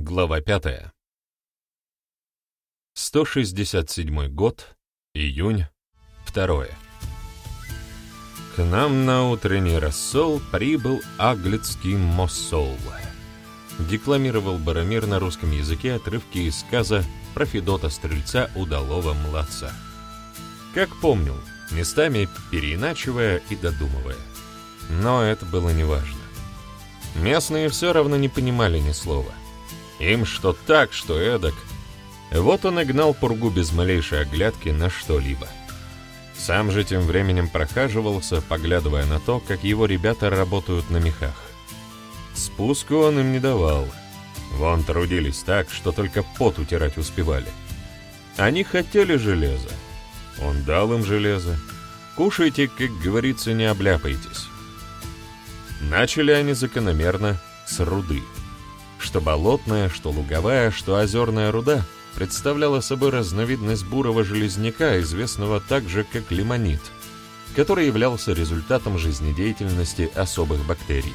Глава 5. 167 год, июнь, 2. К нам на утренний рассол прибыл аглицкий моссол. Декламировал Боромир на русском языке отрывки из сказа про Федота Стрельца удалого младца. Как помнил, местами переиначивая и додумывая. Но это было неважно. Местные все равно не понимали ни слова. Им что так, что эдак. Вот он и гнал пургу без малейшей оглядки на что-либо. Сам же тем временем прохаживался, поглядывая на то, как его ребята работают на мехах. Спуску он им не давал. Вон трудились так, что только пот утирать успевали. Они хотели железа. Он дал им железо. Кушайте, как говорится, не обляпайтесь. Начали они закономерно с руды. Что болотная, что луговая, что озерная руда представляла собой разновидность бурого железняка, известного также как лимонит, который являлся результатом жизнедеятельности особых бактерий.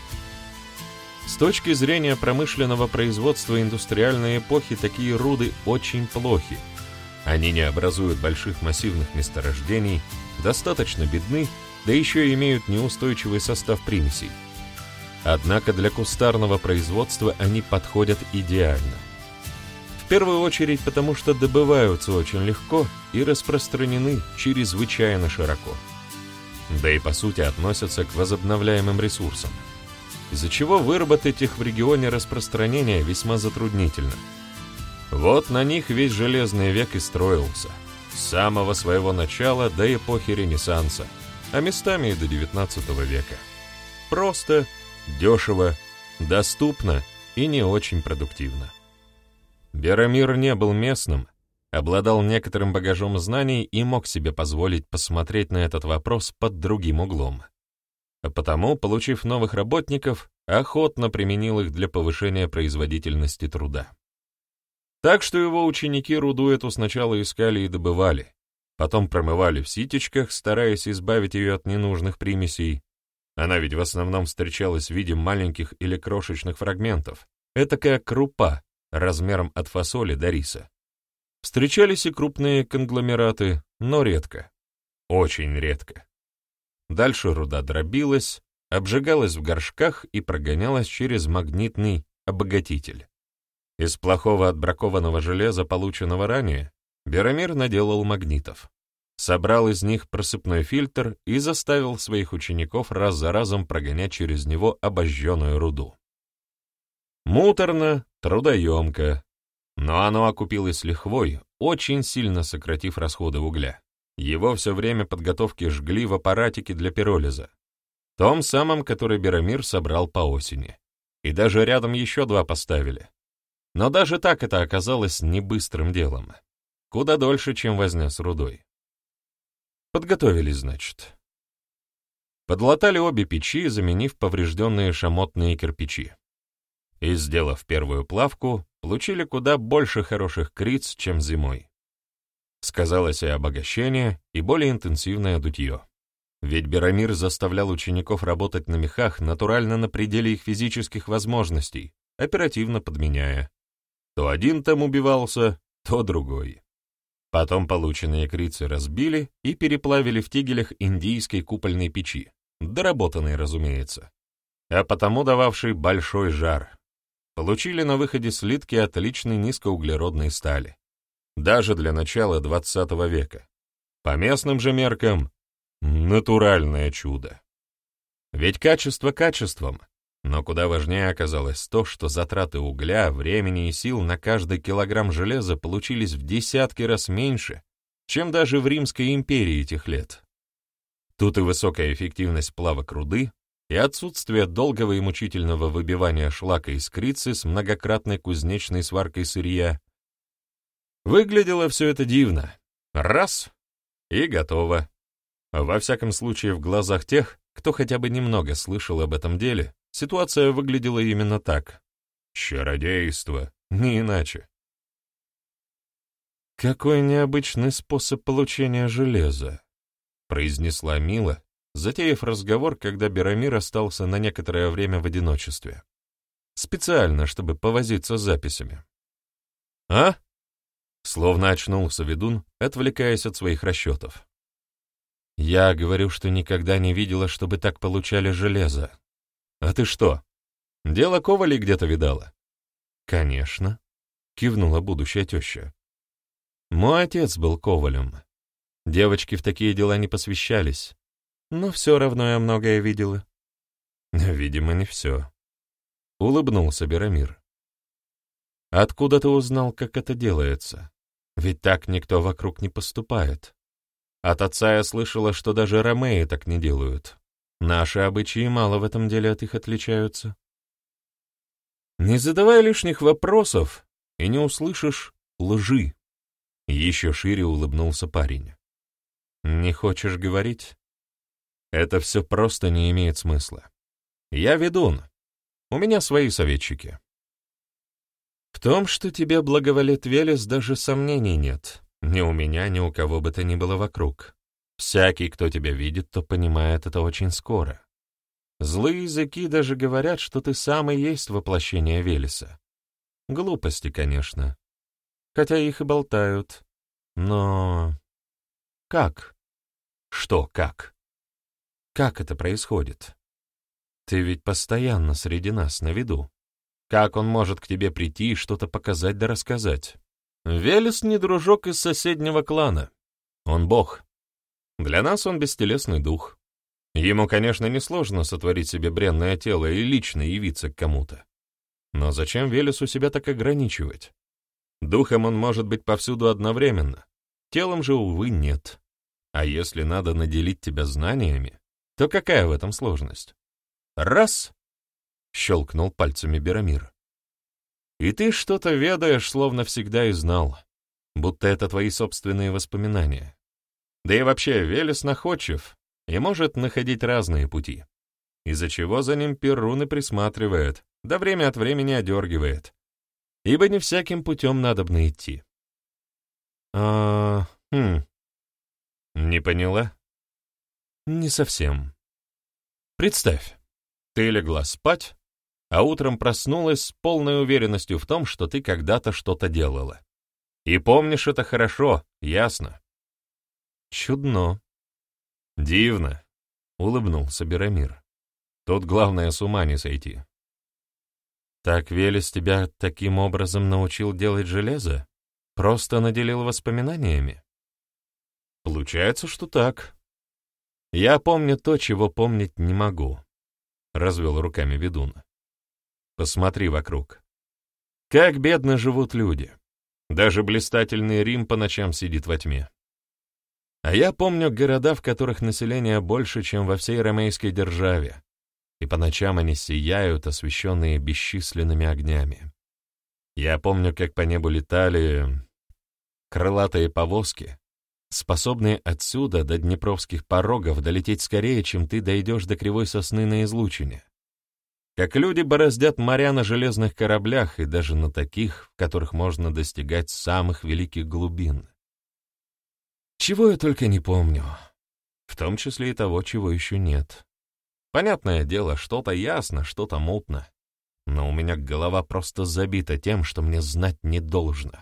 С точки зрения промышленного производства индустриальной эпохи такие руды очень плохи. Они не образуют больших массивных месторождений, достаточно бедны, да еще и имеют неустойчивый состав примесей. Однако для кустарного производства они подходят идеально. В первую очередь потому, что добываются очень легко и распространены чрезвычайно широко. Да и по сути относятся к возобновляемым ресурсам, из-за чего выработать их в регионе распространения весьма затруднительно. Вот на них весь железный век и строился, с самого своего начала до эпохи Ренессанса, а местами и до XIX века. Просто, дешево, доступно и не очень продуктивно. Боромир не был местным, обладал некоторым багажом знаний и мог себе позволить посмотреть на этот вопрос под другим углом. А потому, получив новых работников, охотно применил их для повышения производительности труда. Так что его ученики руду эту сначала искали и добывали, потом промывали в ситечках, стараясь избавить ее от ненужных примесей. Она ведь в основном встречалась в виде маленьких или крошечных фрагментов, этакая крупа, размером от фасоли до риса. Встречались и крупные конгломераты, но редко, очень редко. Дальше руда дробилась, обжигалась в горшках и прогонялась через магнитный обогатитель. Из плохого отбракованного железа, полученного ранее, Боромир наделал магнитов. Собрал из них просыпной фильтр и заставил своих учеников раз за разом прогонять через него обожженную руду. Муторно, трудоемко, но оно окупилось лихвой, очень сильно сократив расходы угля. Его все время подготовки жгли в аппаратике для пиролиза, том самом, который Боромир собрал по осени. И даже рядом еще два поставили. Но даже так это оказалось не быстрым делом. Куда дольше, чем возня с рудой. Подготовились, значит. Подлатали обе печи, заменив поврежденные шамотные кирпичи. И, сделав первую плавку, получили куда больше хороших криц, чем зимой. Сказалось и обогащение, и более интенсивное дутье. Ведь Боромир заставлял учеников работать на мехах натурально на пределе их физических возможностей, оперативно подменяя. То один там убивался, то другой. Потом полученные крицы разбили и переплавили в тигелях индийской купольной печи, доработанной, разумеется, а потому дававшей большой жар. Получили на выходе слитки отличной низкоуглеродной стали. Даже для начала XX века. По местным же меркам — натуральное чудо. Ведь качество качеством, но куда важнее оказалось то, что затраты угля, времени и сил на каждый килограмм железа получились в десятки раз меньше, чем даже в Римской империи тех лет. Тут и высокая эффективность плавок руды, и отсутствие долгого и мучительного выбивания шлака из крицы с многократной кузнечной сваркой сырья. Выглядело все это дивно. Раз — и готово. Во всяком случае, в глазах тех, кто хотя бы немного слышал об этом деле, ситуация выглядела именно так. Чародейство, не иначе. «Какой необычный способ получения железа», — произнесла Мила, затеяв разговор, когда Боромир остался на некоторое время в одиночестве. Специально, чтобы повозиться с записями. А? Словно очнулся ведун, отвлекаясь от своих расчетов. Я говорю, что никогда не видела, чтобы так получали железо. А ты что, дело ковалей где-то видала? Конечно, кивнула будущая теща. Мой отец был ковалем. Девочки в такие дела не посвящались, но все равно я многое видела. Видимо, не все. Улыбнулся Берамир. Откуда ты узнал, как это делается? Ведь так никто вокруг не поступает. От отца я слышала, что даже ромеи так не делают. Наши обычаи мало в этом деле от их отличаются. Не задавай лишних вопросов, и не услышишь лжи. Еще шире улыбнулся парень. Не хочешь говорить? Это все просто не имеет смысла. Я ведун. У меня свои советчики. В том, что тебе благоволит Велес, даже сомнений нет. Ни у меня, ни у кого бы то ни было вокруг. Всякий, кто тебя видит, то понимает это очень скоро. Злые языки даже говорят, что ты сам и есть воплощение Велеса. Глупости, конечно. Хотя их и болтают. Но... Как? Что как? Как это происходит? Ты ведь постоянно среди нас на виду. Как он может к тебе прийти и что-то показать да рассказать? Велес не дружок из соседнего клана. Он бог. Для нас он бестелесный дух. Ему, конечно, несложно сотворить себе бренное тело и лично явиться к кому-то. Но зачем Велесу себя так ограничивать? Духом он может быть повсюду одновременно. Телом же, увы, нет. А если надо наделить тебя знаниями, то какая в этом сложность? Раз! — щелкнул пальцами Берамир. И ты что-то ведаешь, словно всегда и знал, будто это твои собственные воспоминания. Да и вообще, Велес находчив и может находить разные пути, из-за чего за ним Перун и присматривает, да время от времени одергивает, ибо не всяким путем надобно идти. Не поняла? Не совсем. Представь, ты легла спать, а утром проснулась с полной уверенностью в том, что ты когда-то что-то делала. И помнишь это хорошо, ясно. Чудно. Дивно, — улыбнулся Берамир. Тут главное с ума не сойти. Так Велес тебя таким образом научил делать железо? Просто наделил воспоминаниями? Получается, что так. Я помню то, чего помнить не могу, — развел руками ведун. Посмотри вокруг. Как бедно живут люди. Даже блистательный Рим по ночам сидит во тьме. А я помню города, в которых население больше, чем во всей ромейской державе, и по ночам они сияют, освещенные бесчисленными огнями. Я помню, как по небу летали крылатые повозки, способные отсюда до Днепровских порогов долететь скорее, чем ты дойдешь до Кривой Сосны на излучине. Как люди бороздят моря на железных кораблях и даже на таких, в которых можно достигать самых великих глубин. Чего я только не помню, в том числе и того, чего еще нет. Понятное дело, что-то ясно, что-то мутно, но у меня голова просто забита тем, что мне знать не должно.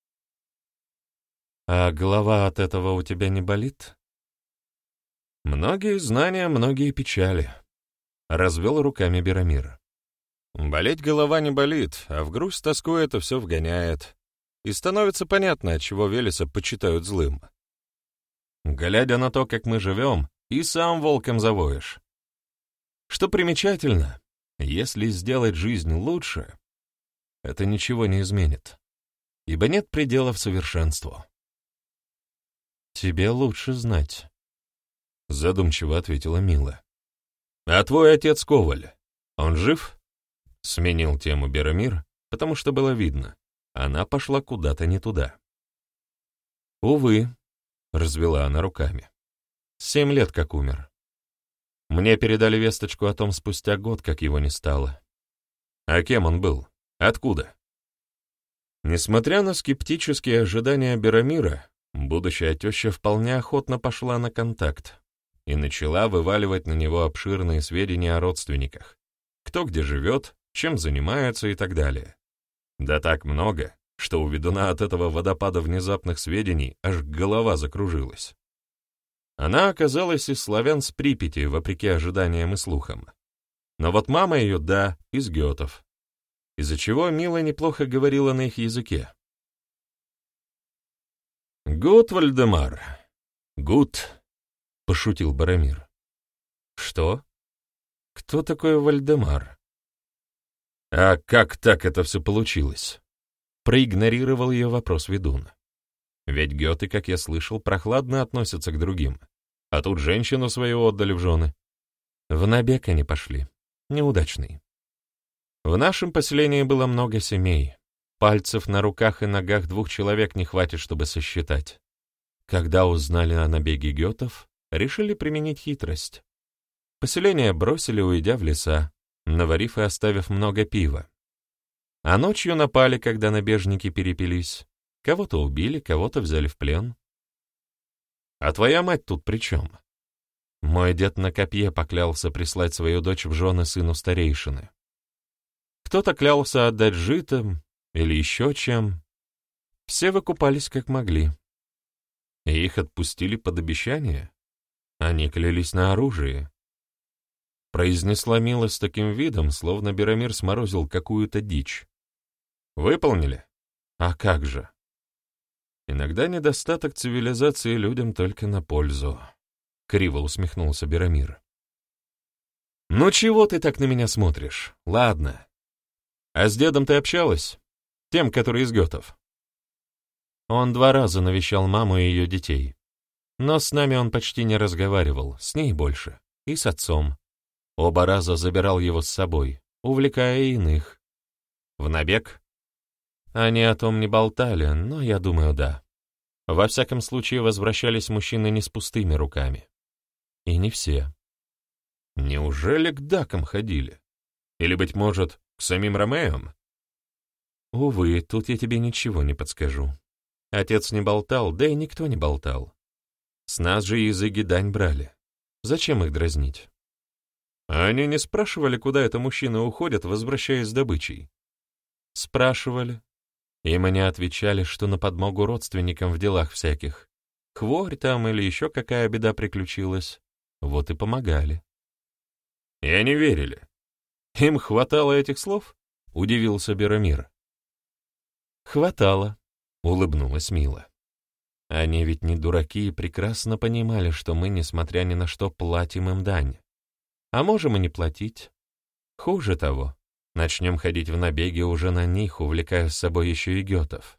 А голова от этого у тебя не болит? Многие знания, многие печали. Развел руками Берамир. Болеть голова не болит, а в грусть тоску это все вгоняет. И становится понятно, отчего Велеса почитают злым. Глядя на то, как мы живем, и сам волком завоешь. Что примечательно, если сделать жизнь лучше, это ничего не изменит, ибо нет пределов совершенству. «Тебе лучше знать», — задумчиво ответила Мила. «А твой отец Коваль, он жив?» — сменил тему Берамир, потому что было видно, она пошла куда-то не туда. «Увы», — развела она руками, — 7 лет как умер. Мне передали весточку о том спустя год, как его не стало. А кем он был? Откуда?» Несмотря на скептические ожидания Берамира, будущая теща вполне охотно пошла на контакт и начала вываливать на него обширные сведения о родственниках, кто где живет, чем занимаются и так далее. Да так много, что у ведуна от этого водопада внезапных сведений аж голова закружилась. Она оказалась из славян с Припяти, вопреки ожиданиям и слухам. Но вот мама ее, да, из гетов, из-за чего Мила неплохо говорила на их языке. «Гуд, Вальдемар, гуд», — пошутил Баромир. «Что? Кто такой Вальдемар?» «А как так это все получилось?» — проигнорировал ее вопрос ведун. «Ведь геты, как я слышал, прохладно относятся к другим, а тут женщину свою отдали в жены. В набег они пошли, неудачный. В нашем поселении было много семей. Пальцев на руках и ногах 2 человек не хватит, чтобы сосчитать. Когда узнали о набеге гетов, решили применить хитрость. Поселение бросили, уйдя в леса, наварив и оставив много пива. А ночью напали, когда набежники перепились. Кого-то убили, кого-то взяли в плен. А твоя мать тут при чем? Мой дед на копье поклялся прислать свою дочь в жены сыну старейшины. Кто-то клялся отдать житом или еще чем. Все выкупались как могли. И их отпустили под обещание. Они клялись на оружие. Произнесла Мила с таким видом, словно Беромир сморозил какую-то дичь. Выполнили? А как же? Иногда недостаток цивилизации людям только на пользу. Криво усмехнулся Беромир. Ну чего ты так на меня смотришь? Ладно. А с дедом ты общалась? Тем, который из гетов? Он 2 раза навещал маму и ее детей. Но с нами он почти не разговаривал, с ней больше. И с отцом. Оба раза забирал его с собой, увлекая иных. В набег? Они о том не болтали, но я думаю, да. Во всяком случае, возвращались мужчины не с пустыми руками. И не все. Неужели к дакам ходили? Или, быть может, к самим Ромеям? Увы, тут я тебе ничего не подскажу. Отец не болтал, да и никто не болтал. С нас же языки дань брали. Зачем их дразнить? А они не спрашивали, куда это мужчины уходят, возвращаясь с добычей? Спрашивали. Им они отвечали, что на подмогу родственникам в делах всяких. Хворь там или еще какая беда приключилась. Вот и помогали. И они верили. Им хватало этих слов? Удивился Беромир. Хватало, улыбнулась Мила. Они ведь не дураки и прекрасно понимали, что мы, несмотря ни на что, платим им дань. А можем и не платить. Хуже того, начнем ходить в набеги уже на них, увлекая с собой еще и гетов.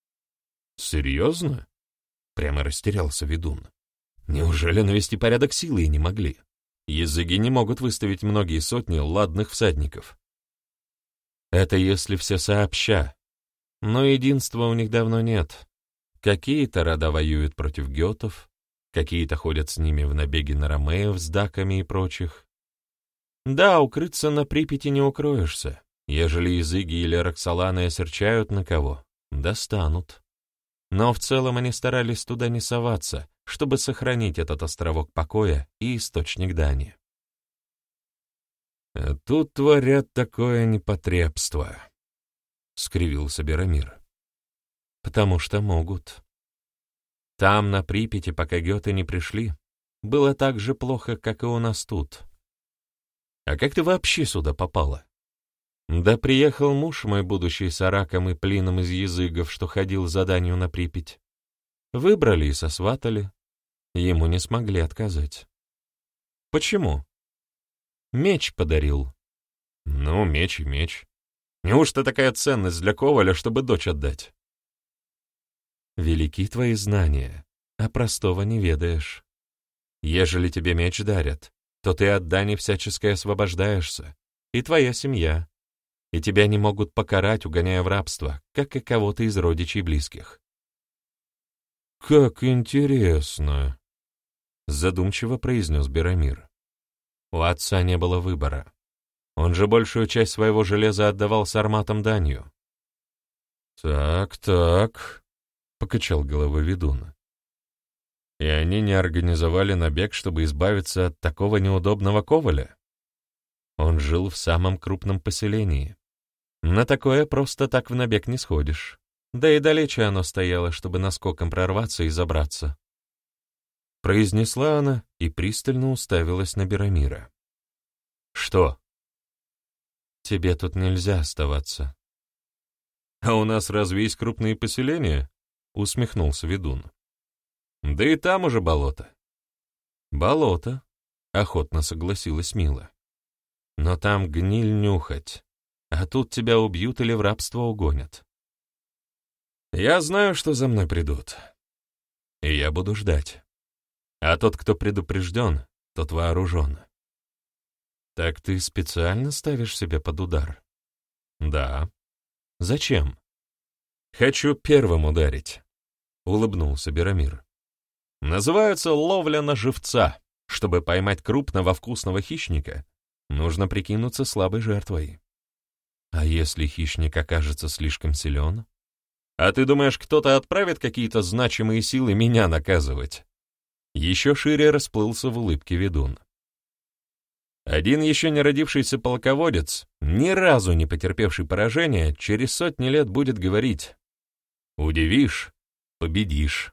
Серьезно? Прямо растерялся ведун. Неужели навести порядок силой не могли? Языки не могут выставить многие сотни ладных всадников. Это если все сообща. Но единства у них давно нет. Какие-то рода воюют против гетов, какие-то ходят с ними в набеги на ромеев с даками и прочих. Да, укрыться на Припяти не укроешься. Ежели языги или Роксоланы осерчают на кого, достанут. Но в целом они старались туда не соваться, чтобы сохранить этот островок покоя и источник дани. «А тут творят такое непотребство», — скривился Беромир. «Потому что могут. Там, на Припяти, пока геты не пришли, было так же плохо, как и у нас тут. А как ты вообще сюда попала?» «Да приехал муж мой, будущий с Араком и Плином из языгов, что ходил за данью на Припять. Выбрали и сосватали. Ему не смогли отказать». «Почему?» «Меч подарил». «Ну, меч и меч. Неужто такая ценность для Коваля, чтобы дочь отдать?» «Велики твои знания, а простого не ведаешь. Ежели тебе меч дарят, то ты от дани всяческой освобождаешься, и твоя семья, и тебя не могут покарать, угоняя в рабство, как и кого-то из родичей близких». «Как интересно», — задумчиво произнес Беромир. У отца не было выбора. Он же большую часть своего железа отдавал сарматам данью. «Так», — покачал головой ведун. «И они не организовали набег, чтобы избавиться от такого неудобного Коваля?» Он жил в самом крупном поселении. На такое просто так в набег не сходишь. Да и далече оно стояло, чтобы наскоком прорваться и забраться. Произнесла она и пристально уставилась на Берамира. «Что?» «Тебе тут нельзя оставаться». «А у нас разве есть крупные поселения?» — усмехнулся ведун. «Да и там уже болото». «Болото», — охотно согласилась Мила. «Но там гниль нюхать, а тут тебя убьют или в рабство угонят. Я знаю, что за мной придут, и я буду ждать. А тот, кто предупрежден, тот вооружен». «Так ты специально ставишь себя под удар?» «Да». «Зачем?» «Хочу первым ударить», — улыбнулся Берамир. «Называется ловля на живца. Чтобы поймать крупного вкусного хищника, нужно прикинуться слабой жертвой. А если хищник окажется слишком силен? А ты думаешь, кто-то отправит какие-то значимые силы меня наказывать?» Еще шире расплылся в улыбке ведун. Один еще не родившийся полководец, ни разу не потерпевший поражения, через сотни лет будет говорить: «Удивишь — победишь».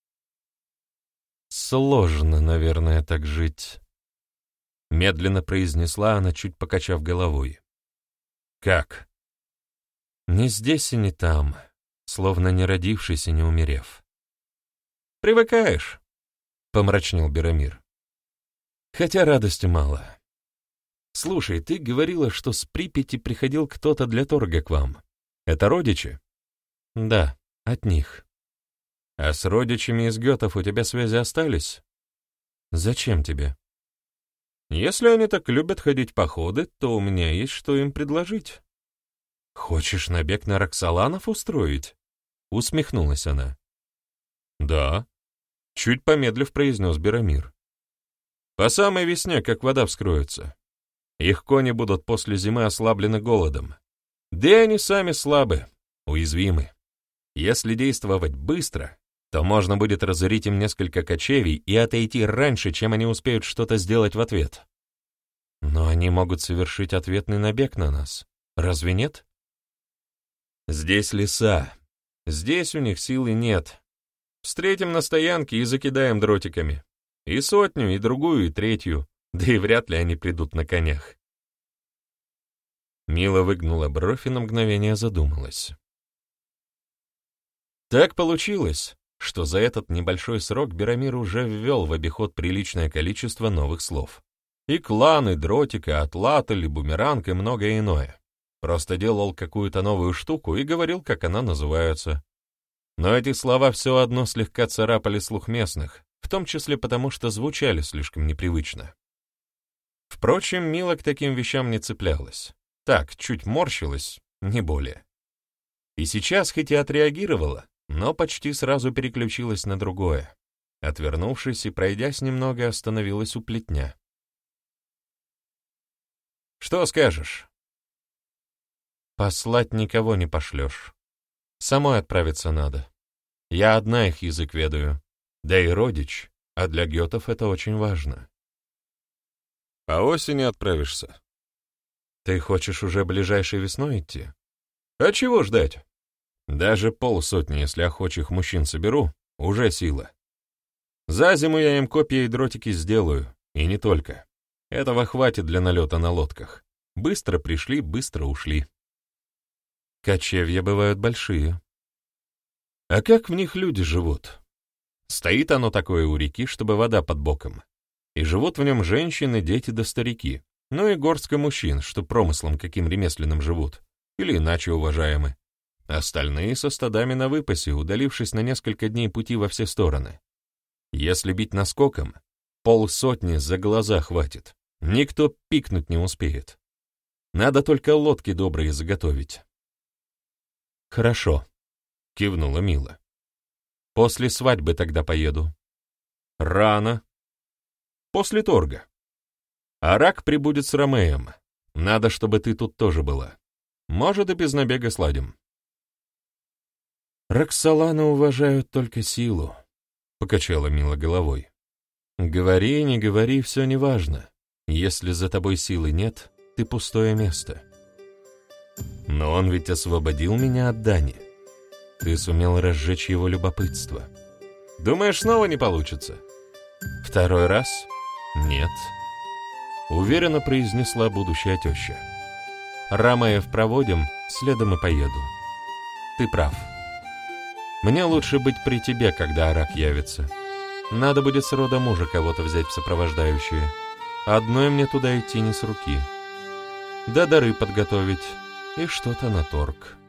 «Сложно, наверное, так жить», — медленно произнесла она, чуть покачав головой. «Как?» «Не здесь и не там, словно не родившись и не умерев». «Привыкаешь», — помрачнел Берамир. «Хотя радости мало. Слушай, ты говорила, что с Припяти приходил кто-то для торга к вам. Это родичи?» «Да, от них». «А с родичами из гетов у тебя связи остались?» «Зачем тебе?» «Если они так любят ходить походы, то у меня есть что им предложить». «Хочешь набег на Роксоланов устроить?» — усмехнулась она. «Да», — чуть помедлив произнес Берамир. «По самой весне, как вода вскроется. Их кони будут после зимы ослаблены голодом. Да и они сами слабы, уязвимы. Если действовать быстро, то можно будет разорить им несколько кочевий и отойти раньше, чем они успеют что-то сделать в ответ. Но они могут совершить ответный набег на нас. Разве нет? Здесь леса. Здесь у них силы нет. Встретим на стоянке и закидаем дротиками. И сотню, и другую, и третью. Да и вряд ли они придут на конях». Мила выгнула бровь и на мгновение задумалась. Так получилось, что за этот небольшой срок Берамир уже ввел в обиход приличное количество новых слов. И клан, и дротик, и атлатль, и бумеранг, и многое иное. Просто делал какую-то новую штуку и говорил, как она называется. Но эти слова все одно слегка царапали слух местных, в том числе потому, что звучали слишком непривычно. Впрочем, Мила к таким вещам не цеплялась. Так, чуть морщилась, не более. И сейчас хоть и отреагировала, но почти сразу переключилась на другое. Отвернувшись и пройдясь немного, остановилась у плетня. «Что скажешь?» «Послать никого не пошлешь. Самой отправиться надо. Я одна их язык ведаю. Да и родич, а для гетов это очень важно». «По осени отправишься?» «Ты хочешь уже ближайшей весной идти?» «А чего ждать? Даже полсотни, если охочих мужчин соберу, уже сила. За зиму я им копья и дротики сделаю, и не только. Этого хватит для налета на лодках. Быстро пришли, быстро ушли». «Кочевья бывают большие». «А как в них люди живут? Стоит оно такое у реки, чтобы вода под боком. И живут в нем женщины, дети да старики, ну и горстка мужчин, что промыслом каким ремесленным живут, или иначе уважаемы. Остальные со стадами на выпасе, удалившись на несколько дней пути во все стороны. Если бить наскоком, полсотни за глаза хватит, никто пикнуть не успеет. Надо только лодки добрые заготовить». «Хорошо», — кивнула Мила. «После свадьбы тогда поеду». «Рано. После торга. А Рак прибудет с Ромеем. Надо, чтобы ты тут тоже была. Может, и без набега сладим». «Роксоланы уважают только силу», — покачала Мила головой. «Говори, не говори, все неважно. Если за тобой силы нет, Ты пустое место. Но он ведь освободил меня от Дани. Ты сумел разжечь его любопытство. Думаешь, снова не получится? Второй раз? Нет. Уверенно произнесла будущая теща. Рамаев проводим, следом и поеду. Ты прав. Мне лучше быть при тебе, когда Арак явится. Надо будет с рода мужа кого-то взять в сопровождающие. Одной мне туда идти не с руки. Да дары подготовить и что-то на торг.